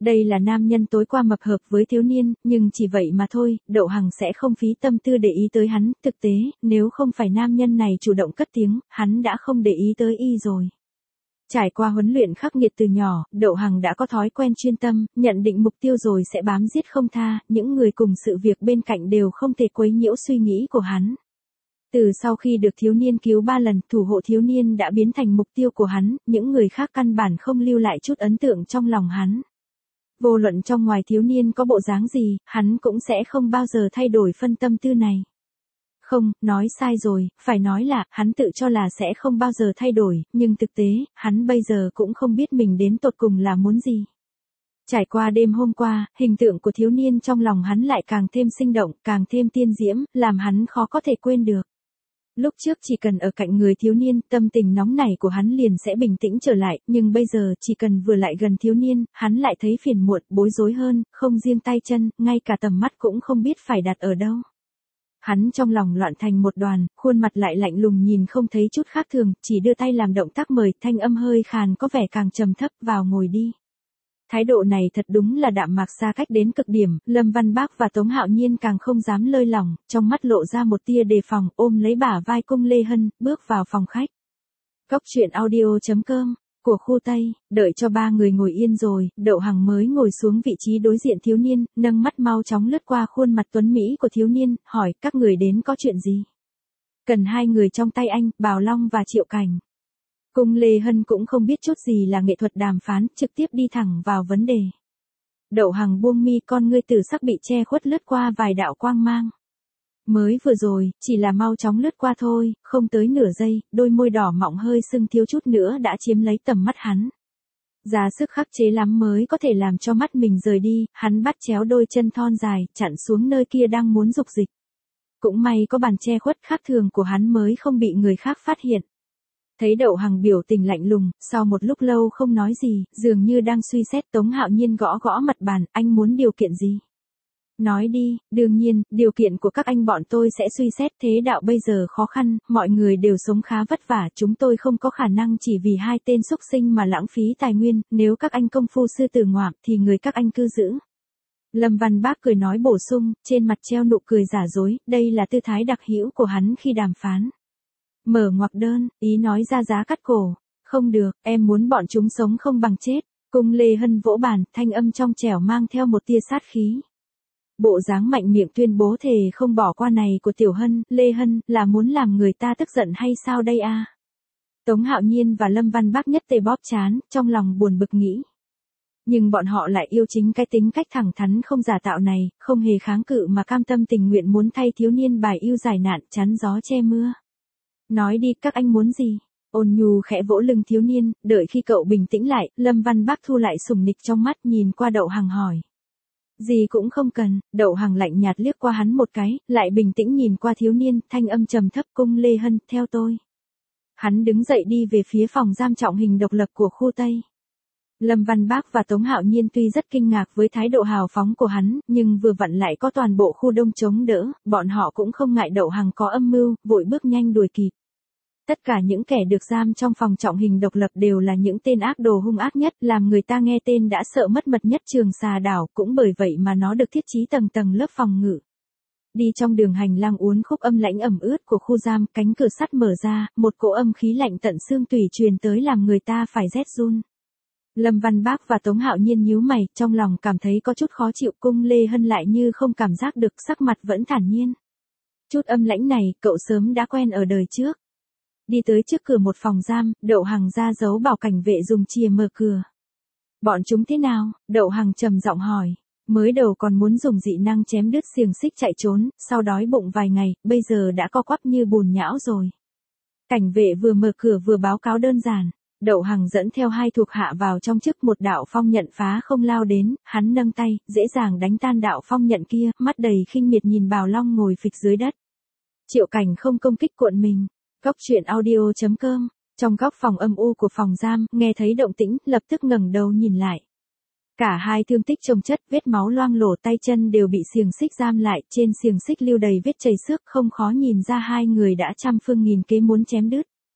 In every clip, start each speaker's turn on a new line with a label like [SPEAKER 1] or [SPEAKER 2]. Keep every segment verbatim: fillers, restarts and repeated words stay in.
[SPEAKER 1] Đây là nam nhân tối qua mập hợp với thiếu niên, nhưng chỉ vậy mà thôi, Đậu Hằng sẽ không phí tâm tư để ý tới hắn, thực tế, nếu không phải nam nhân này chủ động cất tiếng, hắn đã không để ý tới y rồi. Trải qua huấn luyện khắc nghiệt từ nhỏ, Đậu Hằng đã có thói quen chuyên tâm, nhận định mục tiêu rồi sẽ bám giết không tha, những người cùng sự việc bên cạnh đều không thể quấy nhiễu suy nghĩ của hắn. Từ sau khi được thiếu niên cứu ba lần, thủ hộ thiếu niên đã biến thành mục tiêu của hắn, những người khác căn bản không lưu lại chút ấn tượng trong lòng hắn. Vô luận trong ngoài thiếu niên có bộ dáng gì, hắn cũng sẽ không bao giờ thay đổi phân tâm tư này. Không, nói sai rồi, phải nói là, hắn tự cho là sẽ không bao giờ thay đổi, nhưng thực tế, hắn bây giờ cũng không biết mình đến tột cùng là muốn gì. Trải qua đêm hôm qua, hình tượng của thiếu niên trong lòng hắn lại càng thêm sinh động, càng thêm tiên diễm, làm hắn khó có thể quên được. Lúc trước chỉ cần ở cạnh người thiếu niên, tâm tình nóng nảy của hắn liền sẽ bình tĩnh trở lại, nhưng bây giờ chỉ cần vừa lại gần thiếu niên, hắn lại thấy phiền muộn, bối rối hơn, không riêng tay chân, ngay cả tầm mắt cũng không biết phải đặt ở đâu. Hắn trong lòng loạn thành một đoàn, khuôn mặt lại lạnh lùng nhìn không thấy chút khác thường, chỉ đưa tay làm động tác mời, thanh âm hơi khàn có vẻ càng trầm thấp, vào ngồi đi. Thái độ này thật đúng là đạm mạc xa cách đến cực điểm, Lâm Văn Bác và Tống Hạo Nhiên càng không dám lơi lỏng, trong mắt lộ ra một tia đề phòng, ôm lấy bả vai Cung Lê Hân, bước vào phòng khách. Cốc truyện audio chấm com, của khu Tây, đợi cho ba người ngồi yên rồi, Đậu Hằng mới ngồi xuống vị trí đối diện thiếu niên, nâng mắt mau chóng lướt qua khuôn mặt tuấn mỹ của thiếu niên, hỏi các người đến có chuyện gì? Cần hai người trong tay anh, Bào Long và Triệu Cảnh. Cung Lê Hân cũng không biết chút gì là nghệ thuật đàm phán, trực tiếp đi thẳng vào vấn đề. Đậu Hằng buông mi, con ngươi tử sắc bị che khuất lướt qua vài đạo quang mang. Mới vừa rồi, chỉ là mau chóng lướt qua thôi, không tới nửa giây, đôi môi đỏ mọng hơi sưng thiếu chút nữa đã chiếm lấy tầm mắt hắn. Giá sức khắc chế lắm mới có thể làm cho mắt mình rời đi, hắn bắt chéo đôi chân thon dài, chặn xuống nơi kia đang muốn dục dịch. Cũng may có bàn che khuất khác thường của hắn mới không bị người khác phát hiện. Thấy Đậu Hằng biểu tình lạnh lùng, sau một lúc lâu không nói gì, dường như đang suy xét, Tống Hạo Nhiên gõ gõ mặt bàn, anh muốn điều kiện gì? Nói đi, đương nhiên, điều kiện của các anh bọn tôi sẽ suy xét, thế đạo bây giờ khó khăn, mọi người đều sống khá vất vả, chúng tôi không có khả năng chỉ vì hai tên xúc sinh mà lãng phí tài nguyên, nếu các anh công phu sư tử ngoạm thì người các anh cứ giữ. Lâm Văn Bác cười nói bổ sung, trên mặt treo nụ cười giả dối, đây là tư thái đặc hữu của hắn khi đàm phán. Mở ngoặc đơn, ý nói ra giá cắt cổ. Không được, em muốn bọn chúng sống không bằng chết. Cung Lê Hân vỗ bàn, thanh âm trong trẻo mang theo một tia sát khí. Bộ dáng mạnh miệng tuyên bố thề không bỏ qua này của Tiểu Hân, Lê Hân, là muốn làm người ta tức giận hay sao đây a? Tống Hạo Nhiên và Lâm Văn Bác nhất tề bóp chán, trong lòng buồn bực nghĩ. Nhưng bọn họ lại yêu chính cái tính cách thẳng thắn không giả tạo này, không hề kháng cự mà cam tâm tình nguyện muốn thay thiếu niên bài yêu giải nạn, chắn gió che mưa. Nói đi, các anh muốn gì? Ôn nhu khẽ vỗ lưng thiếu niên, đợi khi cậu bình tĩnh lại, Lâm Văn Bác thu lại sùng nịch trong mắt nhìn qua Đậu Hằng hỏi. Gì cũng không cần, Đậu Hằng lạnh nhạt liếc qua hắn một cái, lại bình tĩnh nhìn qua thiếu niên, thanh âm trầm thấp, Cung Lê Hân, theo tôi. Hắn đứng dậy đi về phía phòng giam trọng hình độc lập của khu Tây. Lâm Văn Bác và Tống Hạo Nhiên tuy rất kinh ngạc với thái độ hào phóng của hắn, nhưng vừa vặn lại có toàn bộ khu đông chống đỡ, bọn họ cũng không ngại Đậu Hằng có âm mưu, vội bước nhanh đuổi kịp. Tất cả những kẻ được giam trong phòng trọng hình độc lập đều là những tên ác đồ hung ác nhất, làm người ta nghe tên đã sợ mất mật nhất Trường Xà Đảo, cũng bởi vậy mà nó được thiết trí tầng tầng lớp phòng ngự. Đi trong đường hành lang uốn khúc âm lãnh ẩm ướt của khu giam, cánh cửa sắt mở ra, một cỗ âm khí lạnh tận xương tủy truyền tới làm người ta phải rét run. Lâm Văn Bác và Tống Hạo Nhiên nhíu mày, trong lòng cảm thấy có chút khó chịu, Cung Lê Hân lại như không cảm giác được, sắc mặt vẫn thản nhiên. Chút âm lãnh này, cậu sớm đã quen ở đời trước. Đi tới trước cửa một phòng giam, Đậu Hằng ra dấu bảo cảnh vệ dùng chìa mở cửa. Bọn chúng thế nào? Đậu Hằng trầm giọng hỏi. Mới đầu còn muốn dùng dị năng chém đứt xiềng xích chạy trốn, sau đói bụng vài ngày, bây giờ đã co quắp như bùn nhão rồi. Cảnh vệ vừa mở cửa vừa báo cáo đơn giản. Đậu Hằng dẫn theo hai thuộc hạ vào trong, trước một đạo phong nhận phá không lao đến, hắn nâng tay, dễ dàng đánh tan đạo phong nhận kia, mắt đầy khinh miệt nhìn Bào Long ngồi phịch dưới đất. Triệu Cảnh không công kích cuộn mình. Cốc truyện audio chấm com, trong góc phòng âm u của phòng giam, nghe thấy động tĩnh, lập tức ngẩng đầu nhìn lại. Cả hai thương tích chồng chất, vết máu loang lổ, tay chân đều bị xiềng xích giam lại, trên xiềng xích lưu đầy vết chảy xước, không khó nhìn ra hai người đã trăm phương nghìn kế muốn chém đứt.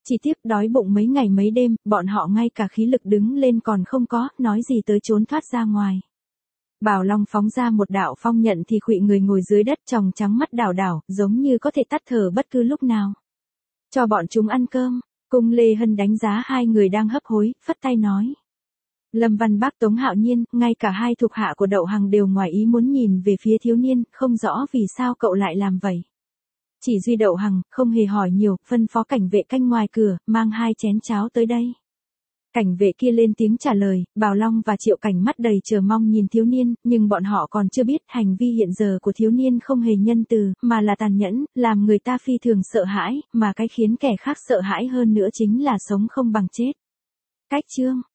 [SPEAKER 1] Chỉ tiếc đói bụng mấy ngày mấy đêm, bọn họ ngay cả khí lực đứng lên còn không có, nói gì tới trốn thoát ra ngoài. Bảo Long phóng ra một đạo phong nhận thì khuỵu người ngồi dưới đất tròng trắng mắt đảo đảo, giống như có thể tắt thở bất cứ lúc nào. Cho bọn chúng ăn cơm, Cung Lê Hân đánh giá hai người đang hấp hối, phất tay nói. Lâm Văn Bác Tống Hạo Nhiên, ngay cả hai thuộc hạ của Đậu Hằng đều ngoài ý muốn nhìn về phía thiếu niên, không rõ vì sao cậu lại làm vậy. Chỉ duy Đậu Hằng, không hề hỏi nhiều, phân phó cảnh vệ canh ngoài cửa, mang hai chén cháo tới đây. Cảnh vệ kia lên tiếng trả lời, Bảo Long và Triệu Cảnh mắt đầy chờ mong nhìn thiếu niên, nhưng bọn họ còn chưa biết hành vi hiện giờ của thiếu niên không hề nhân từ, mà là tàn nhẫn, làm người ta phi thường sợ hãi, mà cái khiến kẻ khác sợ hãi hơn nữa chính là sống không bằng chết. Cách chương